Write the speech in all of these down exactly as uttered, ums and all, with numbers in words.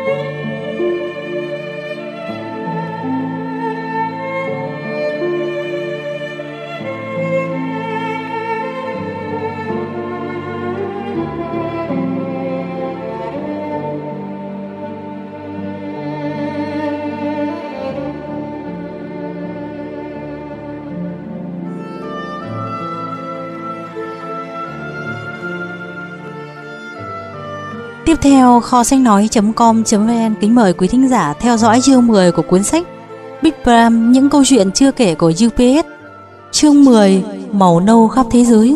Tiếp theo, kho sách nói chấm com chấm vn kính mời quý thính giả theo dõi chương mười của cuốn sách Big Bram, những câu chuyện chưa kể của u pê ét. Chương mười, màu nâu khắp thế giới.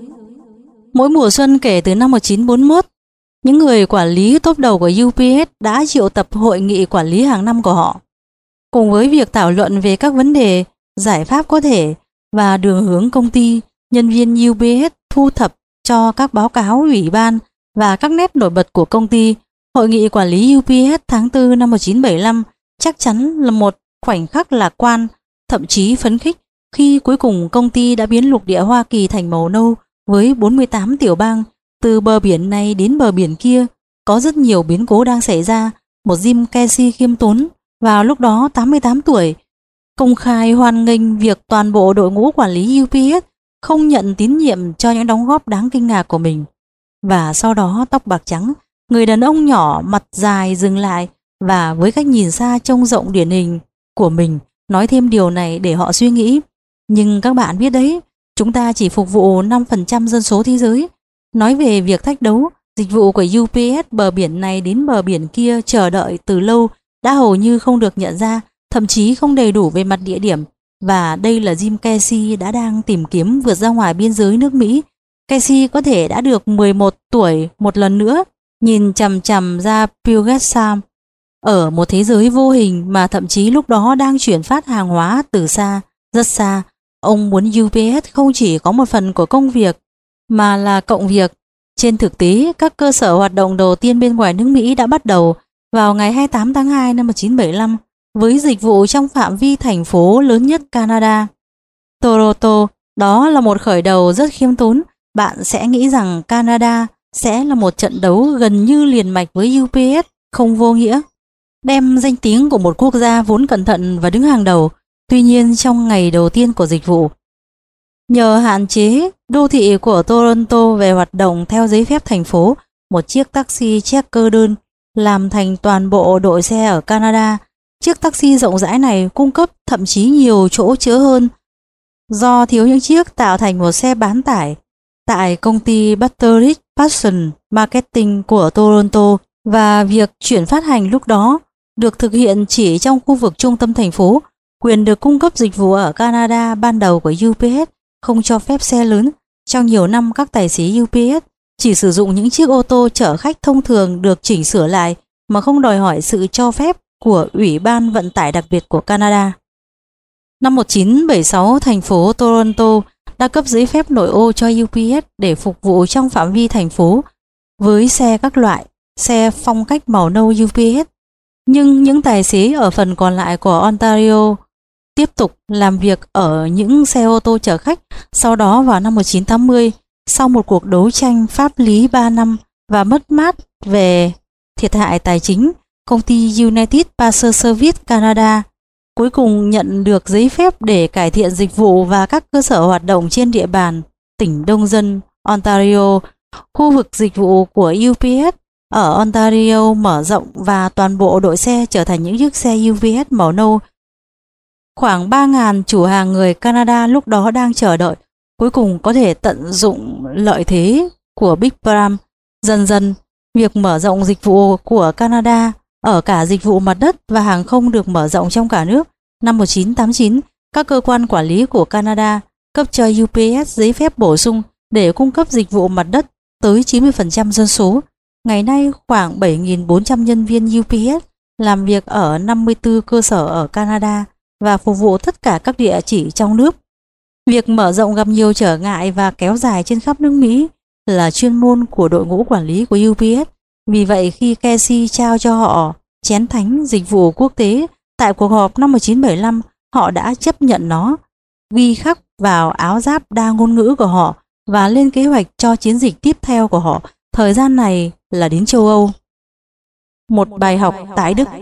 Mỗi mùa xuân kể từ năm một nghìn chín trăm bốn mươi mốt, những người quản lý top đầu của u pê ét đã triệu tập hội nghị quản lý hàng năm của họ. Cùng với việc thảo luận về các vấn đề, giải pháp có thể và đường hướng công ty, nhân viên u pê ét thu thập cho các báo cáo ủy ban và các nét nổi bật của công ty. Hội nghị quản lý u pê ét tháng tư năm một nghìn chín trăm bảy mươi lăm chắc chắn là một khoảnh khắc lạc quan, thậm chí phấn khích khi cuối cùng công ty đã biến lục địa Hoa Kỳ thành màu nâu với bốn mươi tám tiểu bang. Từ bờ biển này đến bờ biển kia có rất nhiều biến cố đang xảy ra. Một Jim Casey khiêm tốn, vào lúc đó tám mươi tám tuổi, công khai hoan nghênh việc toàn bộ đội ngũ quản lý u pê ét không nhận tín nhiệm cho những đóng góp đáng kinh ngạc của mình. Và sau đó tóc bạc trắng, người đàn ông nhỏ mặt dài dừng lại và với cách nhìn xa trông rộng điển hình của mình nói thêm điều này để họ suy nghĩ. Nhưng các bạn biết đấy, chúng ta chỉ phục vụ năm phần trăm dân số thế giới. Nói về việc thách đấu, dịch vụ của u pê ét bờ biển này đến bờ biển kia chờ đợi từ lâu đã hầu như không được nhận ra, thậm chí không đầy đủ về mặt địa điểm. Và đây là Jim Casey đã đang tìm kiếm vượt ra ngoài biên giới nước Mỹ. Casey có thể đã được mười một tuổi một lần nữa, nhìn chằm chằm ra Puget Sound ở một thế giới vô hình mà thậm chí lúc đó đang chuyển phát hàng hóa từ xa, rất xa. Ông muốn u pê ét không chỉ có một phần của công việc mà là cộng việc. Trên thực tế, các cơ sở hoạt động đầu tiên bên ngoài nước Mỹ đã bắt đầu vào ngày hai mươi tám tháng hai năm một nghìn chín trăm bảy mươi lăm với dịch vụ trong phạm vi thành phố lớn nhất Canada, Toronto. Đó là một khởi đầu rất khiêm tốn. Bạn sẽ nghĩ rằng Canada sẽ là một trận đấu gần như liền mạch với u pê ét, không vô nghĩa, đem danh tiếng của một quốc gia vốn cẩn thận và đứng hàng đầu. Tuy nhiên, trong ngày đầu tiên của dịch vụ, nhờ hạn chế đô thị của Toronto về hoạt động theo giấy phép thành phố, một chiếc taxi checker đơn làm thành toàn bộ đội xe ở Canada. Chiếc taxi rộng rãi này cung cấp thậm chí nhiều chỗ chứa hơn do thiếu những chiếc tạo thành một xe bán tải. Tại công ty Butteridge Passion Marketing của Toronto, và việc chuyển phát hành lúc đó được thực hiện chỉ trong khu vực trung tâm thành phố. Quyền được cung cấp dịch vụ ở Canada ban đầu của u pê ét không cho phép xe lớn. Trong nhiều năm, các tài xế u pê ét chỉ sử dụng những chiếc ô tô chở khách thông thường được chỉnh sửa lại mà không đòi hỏi sự cho phép của Ủy ban Vận tải đặc biệt của Canada. Năm một nghìn chín trăm bảy mươi sáu, thành phố Toronto đã cấp giấy phép nội ô cho u pê ét để phục vụ trong phạm vi thành phố với xe các loại, xe phong cách màu nâu u pê ét. Nhưng những tài xế ở phần còn lại của Ontario tiếp tục làm việc ở những xe ô tô chở khách. Sau đó vào năm một nghìn chín trăm tám mươi, sau một cuộc đấu tranh pháp lý ba năm và mất mát về thiệt hại tài chính, công ty United Parcel Service Canada cuối cùng nhận được giấy phép để cải thiện dịch vụ và các cơ sở hoạt động trên địa bàn tỉnh đông dân Ontario. Khu vực dịch vụ của u pê ét ở Ontario mở rộng và toàn bộ đội xe trở thành những chiếc xe u pê ét màu nâu. Khoảng ba nghìn chủ hàng người Canada lúc đó đang chờ đợi cuối cùng có thể tận dụng lợi thế của Big Bram. Dần dần, việc mở rộng dịch vụ của Canada ở cả dịch vụ mặt đất và hàng không được mở rộng trong cả nước. Năm một nghìn chín trăm tám mươi chín, các cơ quan quản lý của Canada cấp cho u pê ét giấy phép bổ sung để cung cấp dịch vụ mặt đất tới chín mươi phần trăm dân số. Ngày nay, khoảng bảy nghìn bốn trăm nhân viên u pê ét làm việc ở năm mươi tư cơ sở ở Canada và phục vụ tất cả các địa chỉ trong nước. Việc mở rộng gặp nhiều trở ngại và kéo dài trên khắp nước Mỹ là chuyên môn của đội ngũ quản lý của u pê ét. Vì vậy, khi Casey trao cho họ chén thánh dịch vụ quốc tế tại cuộc họp năm một nghìn chín trăm bảy mươi lăm, họ đã chấp nhận nó, ghi khắc vào áo giáp đa ngôn ngữ của họ và lên kế hoạch cho chiến dịch tiếp theo của họ. Thời gian này là đến châu Âu. một bài học tại Đức.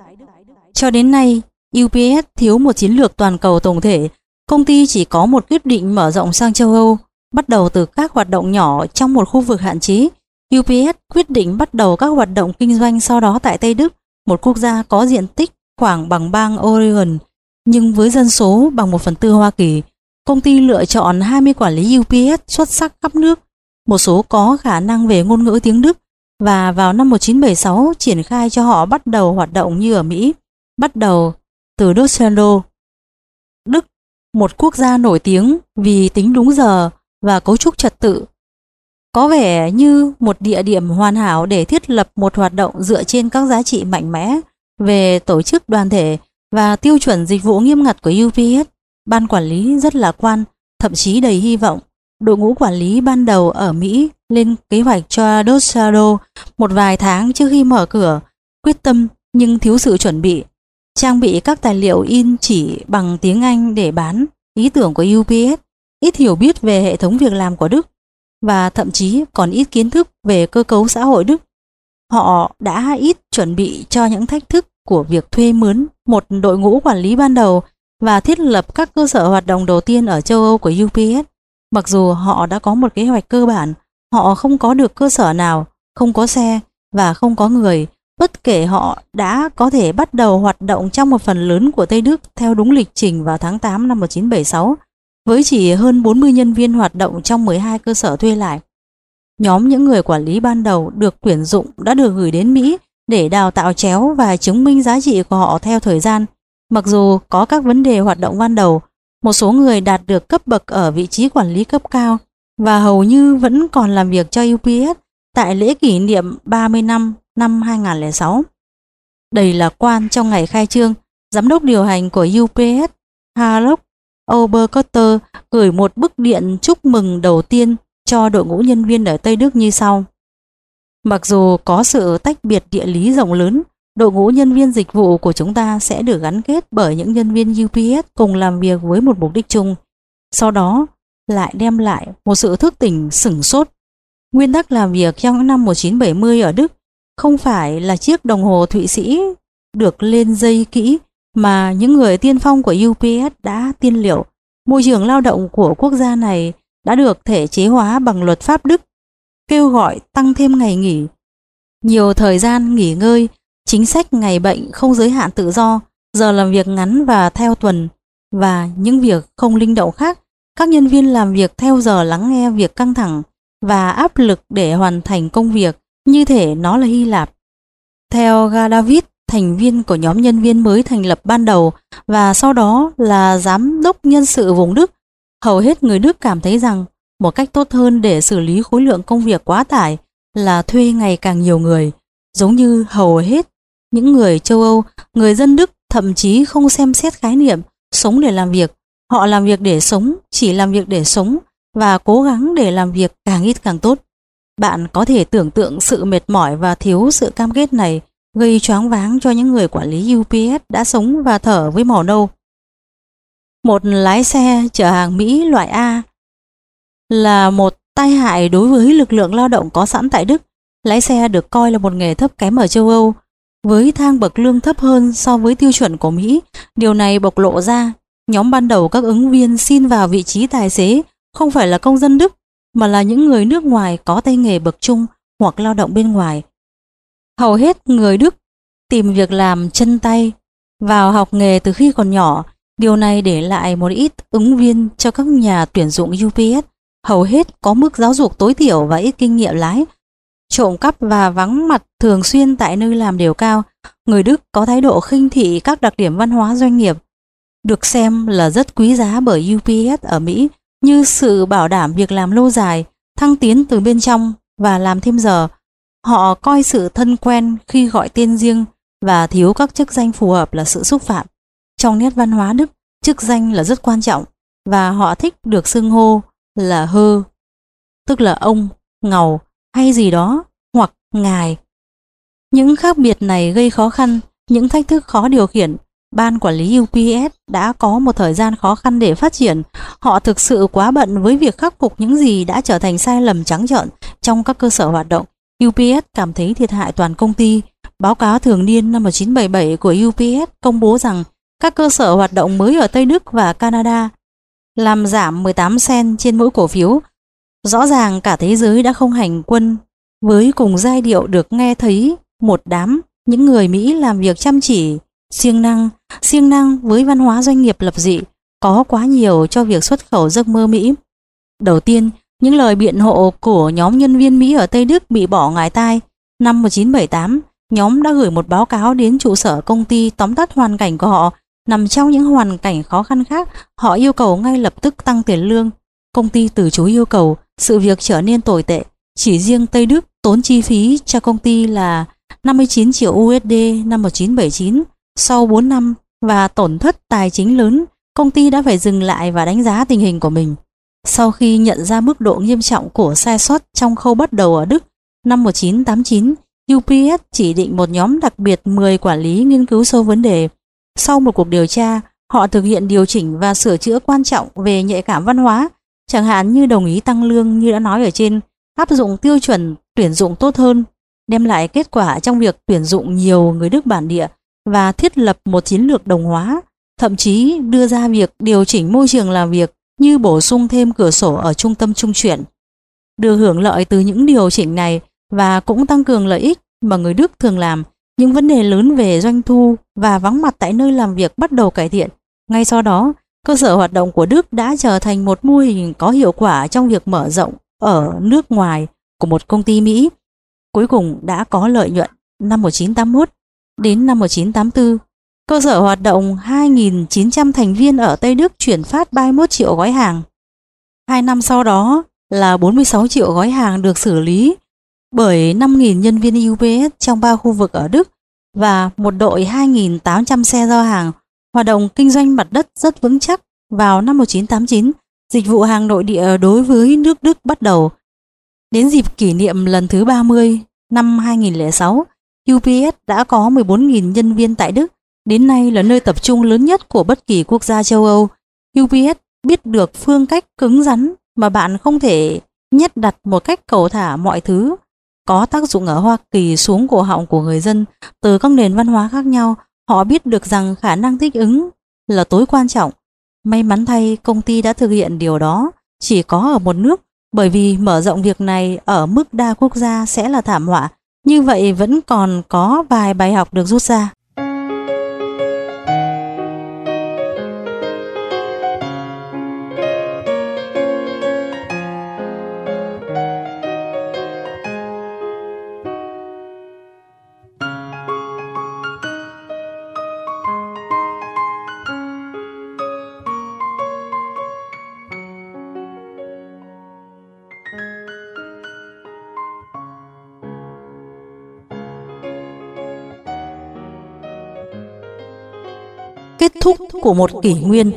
Cho đến nay, u pê ét thiếu một chiến lược toàn cầu tổng thể. Công ty chỉ có một quyết định mở rộng sang châu Âu, bắt đầu từ các hoạt động nhỏ trong một khu vực hạn chế. u pê ét quyết định bắt đầu các hoạt động kinh doanh sau đó tại Tây Đức, một quốc gia có diện tích khoảng bằng bang Oregon, nhưng với dân số bằng một phần tư Hoa Kỳ. Công ty lựa chọn hai mươi quản lý u pê ét xuất sắc khắp nước, một số có khả năng về ngôn ngữ tiếng Đức, và vào năm một nghìn chín trăm bảy mươi sáu triển khai cho họ bắt đầu hoạt động như ở Mỹ, bắt đầu từ Düsseldorf. Đức, một quốc gia nổi tiếng vì tính đúng giờ và cấu trúc trật tự, có vẻ như một địa điểm hoàn hảo để thiết lập một hoạt động dựa trên các giá trị mạnh mẽ về tổ chức đoàn thể và tiêu chuẩn dịch vụ nghiêm ngặt của u pê ét. Ban quản lý rất lạc quan, thậm chí đầy hy vọng. Đội ngũ quản lý ban đầu ở Mỹ lên kế hoạch cho Düsseldorf một vài tháng trước khi mở cửa, quyết tâm nhưng thiếu sự chuẩn bị, trang bị các tài liệu in chỉ bằng tiếng Anh để bán ý tưởng của u pê ét, ít hiểu biết về hệ thống việc làm của Đức và thậm chí còn ít kiến thức về cơ cấu xã hội Đức. Họ đã ít chuẩn bị cho những thách thức của việc thuê mướn một đội ngũ quản lý ban đầu và thiết lập các cơ sở hoạt động đầu tiên ở châu Âu của u pê ét. Mặc dù họ đã có một kế hoạch cơ bản, họ không có được cơ sở nào, không có xe và không có người. Bất kể họ đã có thể bắt đầu hoạt động trong một phần lớn của Tây Đức theo đúng lịch trình vào tháng tám năm một nghìn chín trăm bảy mươi sáu, với chỉ hơn bốn mươi nhân viên hoạt động trong mười hai cơ sở thuê lại. Nhóm những người quản lý ban đầu được tuyển dụng đã được gửi đến Mỹ để đào tạo chéo và chứng minh giá trị của họ theo thời gian. Mặc dù có các vấn đề hoạt động ban đầu, một số người đạt được cấp bậc ở vị trí quản lý cấp cao và hầu như vẫn còn làm việc cho u pê ét tại lễ kỷ niệm ba mươi năm năm hai nghìn không trăm lẻ sáu. Đầy lạc quan trong ngày khai trương, giám đốc điều hành của u pê ét, Harold Oberkotter, gửi một bức điện chúc mừng đầu tiên cho đội ngũ nhân viên ở Tây Đức như sau. Mặc dù có sự tách biệt địa lý rộng lớn, đội ngũ nhân viên dịch vụ của chúng ta sẽ được gắn kết bởi những nhân viên u pê ét cùng làm việc với một mục đích chung. Sau đó lại đem lại một sự thức tỉnh sửng sốt. Nguyên tắc làm việc trong những năm một nghìn chín trăm bảy mươi ở Đức không phải là chiếc đồng hồ Thụy Sĩ được lên dây kỹ mà những người tiên phong của u pê ét đã tiên liệu. Môi trường lao động của quốc gia này đã được thể chế hóa bằng luật pháp Đức, kêu gọi tăng thêm ngày nghỉ, nhiều thời gian nghỉ ngơi, chính sách ngày bệnh không giới hạn tự do, giờ làm việc ngắn và theo tuần, và những việc không linh động khác. Các nhân viên làm việc theo giờ lắng nghe việc căng thẳng và áp lực để hoàn thành công việc như thể nó là Hy Lạp. Theo David, thành viên của nhóm nhân viên mới thành lập ban đầu và sau đó là giám đốc nhân sự vùng Đức, hầu hết người Đức cảm thấy rằng một cách tốt hơn để xử lý khối lượng công việc quá tải là thuê ngày càng nhiều người. Giống như hầu hết những người châu Âu, người dân Đức thậm chí không xem xét khái niệm sống để làm việc. Họ làm việc để sống, chỉ làm việc để sống và cố gắng để làm việc càng ít càng tốt. Bạn có thể tưởng tượng sự mệt mỏi và thiếu sự cam kết này gây choáng váng cho những người quản lý u pê ét đã sống và thở với màu nâu. Một lái xe chở hàng Mỹ loại A là một tai hại đối với lực lượng lao động có sẵn tại Đức. Lái xe được coi là một nghề thấp kém ở châu Âu, với thang bậc lương thấp hơn so với tiêu chuẩn của Mỹ. Điều này bộc lộ ra nhóm ban đầu các ứng viên xin vào vị trí tài xế không phải là công dân Đức, mà là những người nước ngoài có tay nghề bậc trung hoặc lao động bên ngoài. Hầu hết người Đức tìm việc làm chân tay, vào học nghề từ khi còn nhỏ. Điều này để lại một ít ứng viên cho các nhà tuyển dụng u pê ét. Hầu hết có mức giáo dục tối thiểu và ít kinh nghiệm lái, trộm cắp và vắng mặt thường xuyên tại nơi làm đều cao. Người Đức có thái độ khinh thị các đặc điểm văn hóa doanh nghiệp, được xem là rất quý giá bởi u pê ét ở Mỹ, như sự bảo đảm việc làm lâu dài, thăng tiến từ bên trong và làm thêm giờ. Họ coi sự thân quen khi gọi tên riêng và thiếu các chức danh phù hợp là sự xúc phạm. Trong nét văn hóa Đức, chức danh là rất quan trọng và họ thích được xưng hô là hơ, tức là ông, ngầu hay gì đó, hoặc ngài. Những khác biệt này gây khó khăn, những thách thức khó điều khiển. Ban quản lý u pê ét đã có một thời gian khó khăn để phát triển. Họ thực sự quá bận với việc khắc phục những gì đã trở thành sai lầm trắng trợn trong các cơ sở hoạt động. u pê ét cảm thấy thiệt hại toàn công ty Báo cáo thường niên năm một nghìn chín trăm bảy mươi bảy của u pê ét công bố rằng các cơ sở hoạt động mới ở Tây Đức và Canada làm giảm mười tám cent trên mỗi cổ phiếu. Rõ ràng cả thế giới đã không hành quân với cùng giai điệu được nghe thấy một đám những người Mỹ làm việc chăm chỉ, siêng năng, siêng năng với văn hóa doanh nghiệp lập dị, có quá nhiều cho việc xuất khẩu giấc mơ Mỹ. Đầu tiên, những lời biện hộ của nhóm nhân viên Mỹ ở Tây Đức bị bỏ ngoài tai. Năm một nghìn chín trăm bảy mươi tám, nhóm đã gửi một báo cáo đến trụ sở công ty tóm tắt hoàn cảnh của họ. Nằm trong những hoàn cảnh khó khăn khác, họ yêu cầu ngay lập tức tăng tiền lương. Công ty từ chối yêu cầu, sự việc trở nên tồi tệ. Chỉ riêng Tây Đức tốn chi phí cho công ty là năm mươi chín triệu u ét đê năm một nghìn chín trăm bảy mươi chín. Sau bốn năm và tổn thất tài chính lớn, công ty đã phải dừng lại và đánh giá tình hình của mình. Sau khi nhận ra mức độ nghiêm trọng của sai sót trong khâu bắt đầu ở Đức, năm một nghìn chín trăm tám mươi chín, u pê ét chỉ định một nhóm đặc biệt mười quản lý nghiên cứu sâu vấn đề. Sau một cuộc điều tra, họ thực hiện điều chỉnh và sửa chữa quan trọng về nhạy cảm văn hóa, chẳng hạn như đồng ý tăng lương như đã nói ở trên, áp dụng tiêu chuẩn tuyển dụng tốt hơn, đem lại kết quả trong việc tuyển dụng nhiều người Đức bản địa và thiết lập một chiến lược đồng hóa, thậm chí đưa ra việc điều chỉnh môi trường làm việc như bổ sung thêm cửa sổ ở trung tâm trung chuyển. Được hưởng lợi từ những điều chỉnh này và cũng tăng cường lợi ích mà người Đức thường làm, những vấn đề lớn về doanh thu và vắng mặt tại nơi làm việc bắt đầu cải thiện. Ngay sau đó, cơ sở hoạt động của Đức đã trở thành một mô hình có hiệu quả trong việc mở rộng ở nước ngoài của một công ty Mỹ. Cuối cùng đã có lợi nhuận. Năm một nghìn chín trăm tám mươi mốt đến năm một nghìn chín trăm tám mươi tư, cơ sở hoạt động hai nghìn chín trăm thành viên ở Tây Đức chuyển phát ba mươi mốt triệu gói hàng. Hai năm sau đó là bốn mươi sáu triệu gói hàng được xử lý bởi năm nghìn nhân viên u pê ét trong ba khu vực ở Đức và một đội hai nghìn tám trăm xe giao hàng. Hoạt động kinh doanh mặt đất rất vững chắc. Vào năm một nghìn chín trăm tám mươi chín, dịch vụ hàng nội địa đối với nước Đức bắt đầu. Đến dịp kỷ niệm lần thứ ba mươi, năm hai nghìn lẻ sáu, u pê ét đã có mười bốn nghìn nhân viên tại Đức. Đến nay là nơi tập trung lớn nhất của bất kỳ quốc gia châu Âu. u pê ét biết được phương cách cứng rắn mà bạn không thể nhét đặt một cách cầu thả mọi thứ có tác dụng ở Hoa Kỳ xuống cổ họng của người dân từ các nền văn hóa khác nhau. Họ biết được rằng khả năng thích ứng là tối quan trọng. May mắn thay, công ty đã thực hiện điều đó chỉ có ở một nước, bởi vì mở rộng việc này ở mức đa quốc gia sẽ là thảm họa. Như vậy vẫn còn có vài bài học được rút ra. Kết thúc của một kỷ nguyên.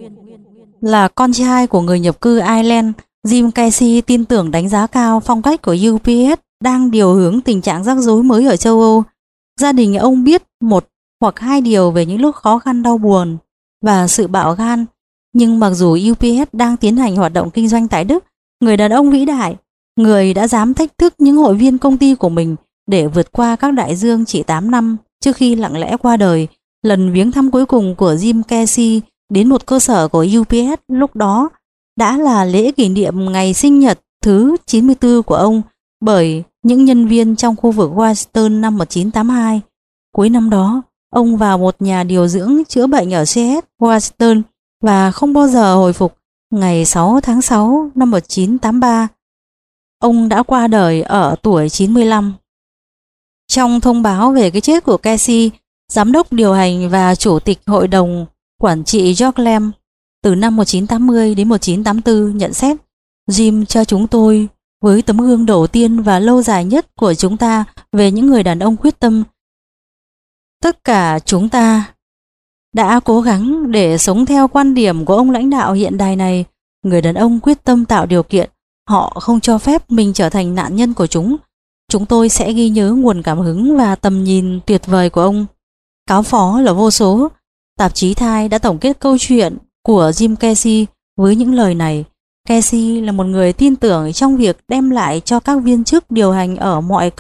Là con trai của người nhập cư Ireland, Jim Casey tin tưởng đánh giá cao phong cách của u pê ét đang điều hướng tình trạng rắc rối mới ở châu Âu. Gia đình ông biết một hoặc hai điều về những lúc khó khăn đau buồn và sự bạo gan. Nhưng mặc dù u pê ét đang tiến hành hoạt động kinh doanh tại Đức, người đàn ông vĩ đại, người đã dám thách thức những hội viên công ty của mình để vượt qua các đại dương chỉ tám năm trước khi lặng lẽ qua đời. Lần viếng thăm cuối cùng của Jim Casey đến một cơ sở của u pê ét lúc đó đã là lễ kỷ niệm ngày sinh nhật thứ chín mươi tư của ông bởi những nhân viên trong khu vực Washington năm một nghìn chín trăm tám mươi hai. Cuối năm đó, ông vào một nhà điều dưỡng chữa bệnh ở Seattle, Washington và không bao giờ hồi phục. Ngày sáu tháng sáu năm một nghìn chín trăm tám mươi ba, ông đã qua đời ở tuổi chín mươi lăm. Trong thông báo về cái chết của Casey, Giám đốc điều hành và Chủ tịch Hội đồng Quản trị George Lamb từ năm một nghìn chín trăm tám mươi đến một nghìn chín trăm tám mươi tư nhận xét: Jim cho chúng tôi với tấm gương đầu tiên và lâu dài nhất của chúng ta về những người đàn ông quyết tâm. Tất cả chúng ta đã cố gắng để sống theo quan điểm của ông lãnh đạo hiện đại này. Người đàn ông quyết tâm tạo điều kiện, họ không cho phép mình trở thành nạn nhân của chúng. Chúng tôi sẽ ghi nhớ nguồn cảm hứng và tầm nhìn tuyệt vời của ông. Cáo phó là vô số. Tạp chí Time đã tổng kết câu chuyện của Jim Casey với những lời này. Casey là một người tin tưởng trong việc đem lại cho các viên chức điều hành ở mọi cấp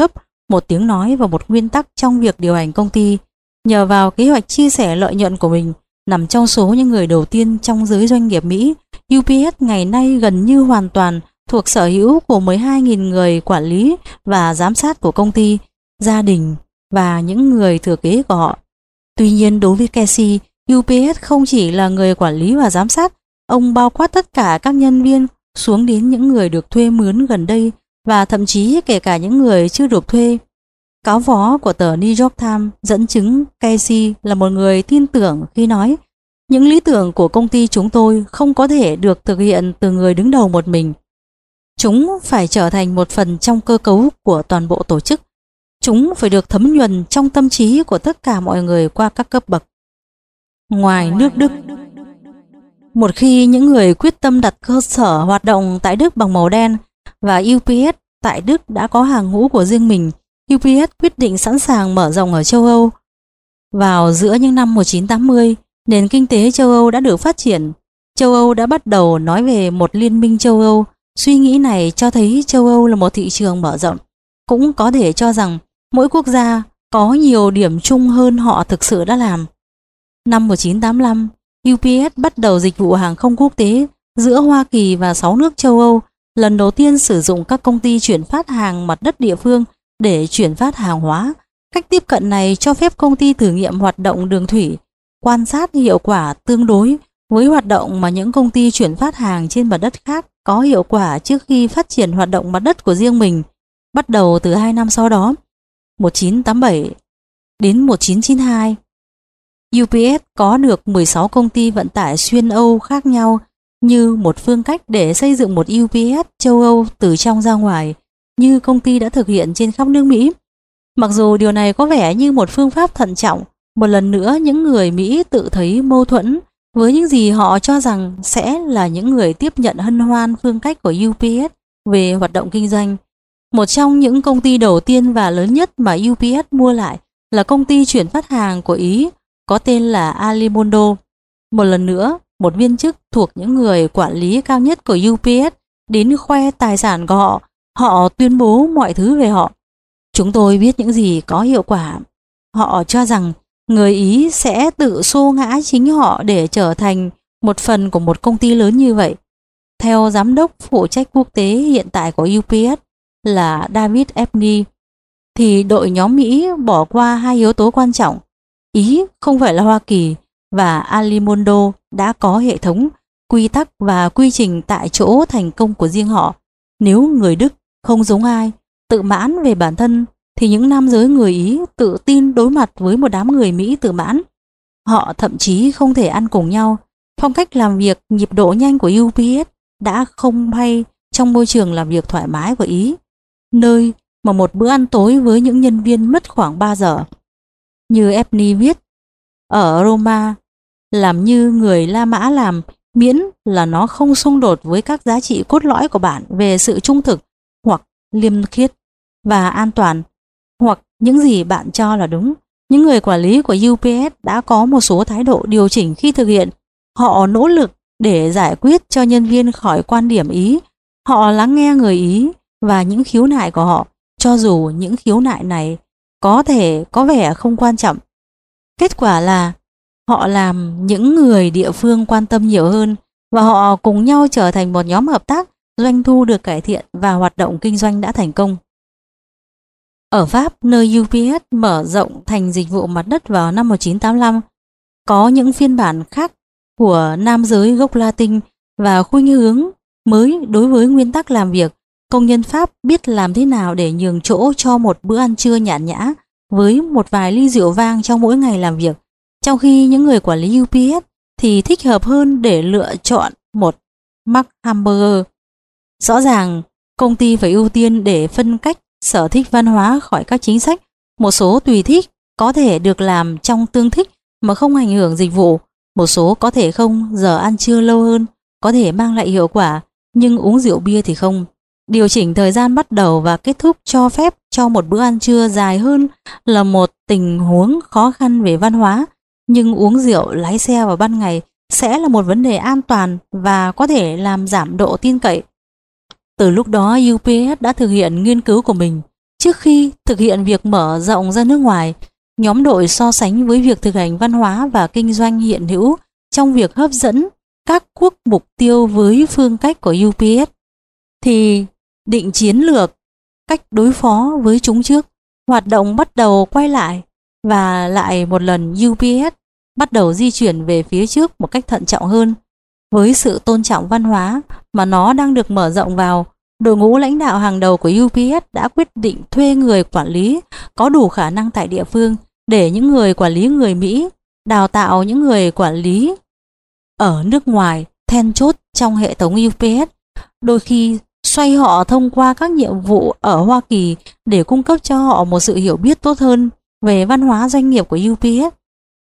một tiếng nói và một nguyên tắc trong việc điều hành công ty. Nhờ vào kế hoạch chia sẻ lợi nhuận của mình, nằm trong số những người đầu tiên trong giới doanh nghiệp Mỹ, u pê ét ngày nay gần như hoàn toàn thuộc sở hữu của mười hai nghìn người quản lý và giám sát của công ty, gia đình và những người thừa kế của họ. Tuy nhiên, đối với Casey, u pê ét không chỉ là người quản lý và giám sát, ông bao quát tất cả các nhân viên xuống đến những người được thuê mướn gần đây và thậm chí kể cả những người chưa được thuê. Cáo phó của tờ New York Times dẫn chứng Casey là một người tin tưởng khi nói: những lý tưởng của công ty chúng tôi không có thể được thực hiện từ người đứng đầu một mình. Chúng phải trở thành một phần trong cơ cấu của toàn bộ tổ chức. Chúng phải được thấm nhuần trong tâm trí của tất cả mọi người qua các cấp bậc. Ngoài nước Đức, một khi những người quyết tâm đặt cơ sở hoạt động tại Đức bằng màu đen và u pê ét tại Đức đã có hàng ngũ của riêng mình, u pê ét quyết định sẵn sàng mở rộng ở châu Âu. Vào giữa những năm một nghìn chín trăm tám mươi, nền kinh tế châu Âu đã được phát triển. Châu Âu đã bắt đầu nói về một liên minh châu Âu. Suy nghĩ này cho thấy châu Âu là một thị trường mở rộng. Cũng có thể cho rằng mỗi quốc gia có nhiều điểm chung hơn họ thực sự đã làm. Năm một nghìn chín trăm tám mươi lăm, u pê ét bắt đầu dịch vụ hàng không quốc tế giữa Hoa Kỳ và sáu nước châu Âu, lần đầu tiên sử dụng các công ty chuyển phát hàng mặt đất địa phương để chuyển phát hàng hóa. Cách tiếp cận này cho phép công ty thử nghiệm hoạt động đường thủy, quan sát hiệu quả tương đối với hoạt động mà những công ty chuyển phát hàng trên mặt đất khác có hiệu quả trước khi phát triển hoạt động mặt đất của riêng mình. Bắt đầu từ hai năm sau đó, một nghìn chín trăm tám mươi bảy đến một nghìn chín trăm chín mươi hai, u pê ét có được mười sáu công ty vận tải xuyên Âu khác nhau như một phương cách để xây dựng một u pê ét châu Âu từ trong ra ngoài, như công ty đã thực hiện trên khắp nước Mỹ. Mặc dù điều này có vẻ như một phương pháp thận trọng, một lần nữa những người Mỹ tự thấy mâu thuẫn với những gì họ cho rằng sẽ là những người tiếp nhận hân hoan phương cách của u pê ét về hoạt động kinh doanh. Một trong những công ty đầu tiên và lớn nhất mà u pê ét mua lại là công ty chuyển phát hàng của Ý có tên là Alimondo. Một lần nữa, một viên chức thuộc những người quản lý cao nhất của u pê ét đến khoe tài sản của họ. Họ tuyên bố mọi thứ về họ. Chúng tôi biết những gì có hiệu quả. Họ cho rằng người Ý sẽ tự xô ngã chính họ để trở thành một phần của một công ty lớn như vậy. Theo giám đốc phụ trách quốc tế hiện tại của u pê ét là David Ebney, thì đội nhóm Mỹ bỏ qua hai yếu tố quan trọng. Ý không phải là Hoa Kỳ và Alimondo đã có hệ thống, quy tắc và quy trình tại chỗ thành công của riêng họ. Nếu người Đức không giống ai, tự mãn về bản thân, thì những nam giới người Ý tự tin đối mặt với một đám người Mỹ tự mãn. Họ thậm chí không thể ăn cùng nhau. Phong cách làm việc nhịp độ nhanh của u pê ét đã không hay trong môi trường làm việc thoải mái của Ý, nơi mà một bữa ăn tối với những nhân viên mất khoảng ba giờ. Như Ebney viết, ở Roma, làm như người La Mã làm, miễn là nó không xung đột với các giá trị cốt lõi của bạn về sự trung thực hoặc liêm khiết và an toàn, hoặc những gì bạn cho là đúng. Những người quản lý của u pê ét đã có một số thái độ điều chỉnh khi thực hiện. Họ nỗ lực để giải quyết cho nhân viên khỏi quan điểm Ý. Họ lắng nghe người Ý và những khiếu nại của họ, cho dù những khiếu nại này có thể có vẻ không quan trọng. Kết quả là họ làm những người địa phương quan tâm nhiều hơn, và họ cùng nhau trở thành một nhóm hợp tác, doanh thu được cải thiện và hoạt động kinh doanh đã thành công. Ở Pháp, nơi u pê ét mở rộng thành dịch vụ mặt đất vào năm một nghìn chín trăm tám mươi lăm, có những phiên bản khác của nam giới gốc Latin và khuynh hướng mới đối với nguyên tắc làm việc. Công nhân Pháp biết làm thế nào để nhường chỗ cho một bữa ăn trưa nhàn nhã với một vài ly rượu vang trong mỗi ngày làm việc, trong khi những người quản lý u pê ét thì thích hợp hơn để lựa chọn một mắc hamburger. Rõ ràng, công ty phải ưu tiên để phân cách sở thích văn hóa khỏi các chính sách. Một số tùy thích có thể được làm trong tương thích mà không ảnh hưởng dịch vụ. Một số có thể không, giờ ăn trưa lâu hơn có thể mang lại hiệu quả, nhưng uống rượu bia thì không. Điều chỉnh thời gian bắt đầu và kết thúc cho phép cho một bữa ăn trưa dài hơn là một tình huống khó khăn về văn hóa, nhưng uống rượu lái xe vào ban ngày sẽ là một vấn đề an toàn và có thể làm giảm độ tin cậy. Từ lúc đó, u pê ét đã thực hiện nghiên cứu của mình. Trước khi thực hiện việc mở rộng ra nước ngoài, nhóm đội so sánh với việc thực hành văn hóa và kinh doanh hiện hữu trong việc hấp dẫn các quốc mục tiêu với phương cách của u pê ét, thì định chiến lược, cách đối phó với chúng trước. Hoạt động bắt đầu quay lại và lại một lần u pê ét bắt đầu di chuyển về phía trước một cách thận trọng hơn. Với sự tôn trọng văn hóa mà nó đang được mở rộng vào, đội ngũ lãnh đạo hàng đầu của u pê ét đã quyết định thuê người quản lý có đủ khả năng tại địa phương, để những người quản lý người Mỹ đào tạo những người quản lý ở nước ngoài then chốt trong hệ thống u pê ét, đôi khi xoay họ thông qua các nhiệm vụ ở Hoa Kỳ để cung cấp cho họ một sự hiểu biết tốt hơn về văn hóa doanh nghiệp của u pê ét.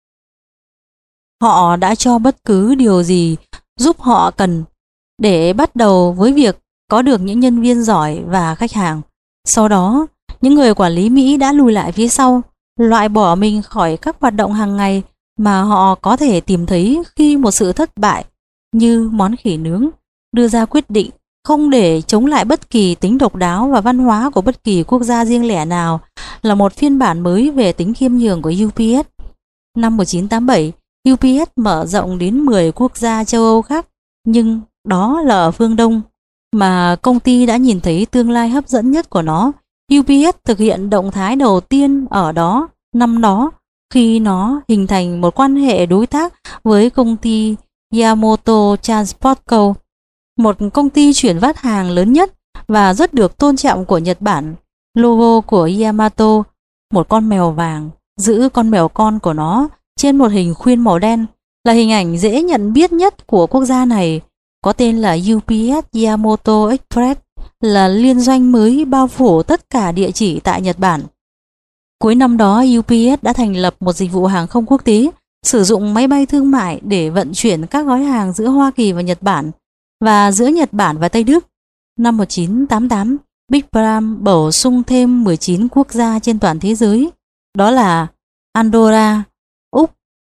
Họ đã cho bất cứ điều gì giúp họ cần để bắt đầu với việc có được những nhân viên giỏi và khách hàng. Sau đó, những người quản lý Mỹ đã lùi lại phía sau, loại bỏ mình khỏi các hoạt động hàng ngày mà họ có thể tìm thấy khi một sự thất bại như món khỉ nướng, đưa ra quyết định không để chống lại bất kỳ tính độc đáo và văn hóa của bất kỳ quốc gia riêng lẻ nào, là một phiên bản mới về tính khiêm nhường của u pê ét. Năm một nghìn chín trăm tám mươi bảy, u pê ét mở rộng đến mười quốc gia châu Âu khác, nhưng đó là ở phương Đông mà công ty đã nhìn thấy tương lai hấp dẫn nhất của nó. u pê ét thực hiện động thái đầu tiên ở đó năm đó khi nó hình thành một quan hệ đối tác với công ty Yamato Transportco, một công ty chuyển phát hàng lớn nhất và rất được tôn trọng của Nhật Bản. Logo của Yamato, một con mèo vàng giữ con mèo con của nó trên một hình khuyên màu đen, là hình ảnh dễ nhận biết nhất của quốc gia này. Có tên là u pê ét Yamato Express, là liên doanh mới bao phủ tất cả địa chỉ tại Nhật Bản. Cuối năm đó, u pê ét đã thành lập một dịch vụ hàng không quốc tế, sử dụng máy bay thương mại để vận chuyển các gói hàng giữa Hoa Kỳ và Nhật Bản, và giữa Nhật Bản và Tây Đức. Năm một nghìn chín trăm tám mươi tám, Big Bram bổ sung thêm mười chín quốc gia trên toàn thế giới, đó là Andorra, Úc,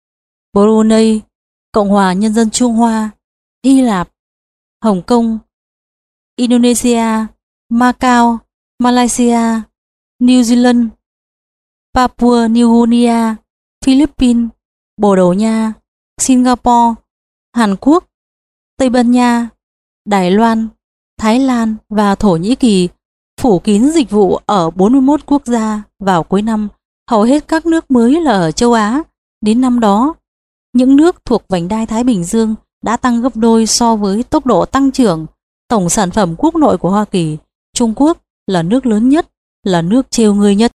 Brunei, Cộng hòa Nhân dân Trung Hoa, Hy Lạp, Hồng Kông, Indonesia, Macau, Malaysia, New Zealand, Papua New Guinea, Philippines, Bồ Đào Nha, Singapore, Hàn Quốc, Tây Ban Nha, Đài Loan, Thái Lan và Thổ Nhĩ Kỳ, phủ kín dịch vụ ở bốn mươi mốt quốc gia. Vào cuối năm, hầu hết các nước mới là ở châu Á. Đến năm đó, những nước thuộc vành đai Thái Bình Dương đã tăng gấp đôi so với tốc độ tăng trưởng tổng sản phẩm quốc nội của Hoa Kỳ. Trung Quốc là nước lớn nhất, là nước trêu người nhất.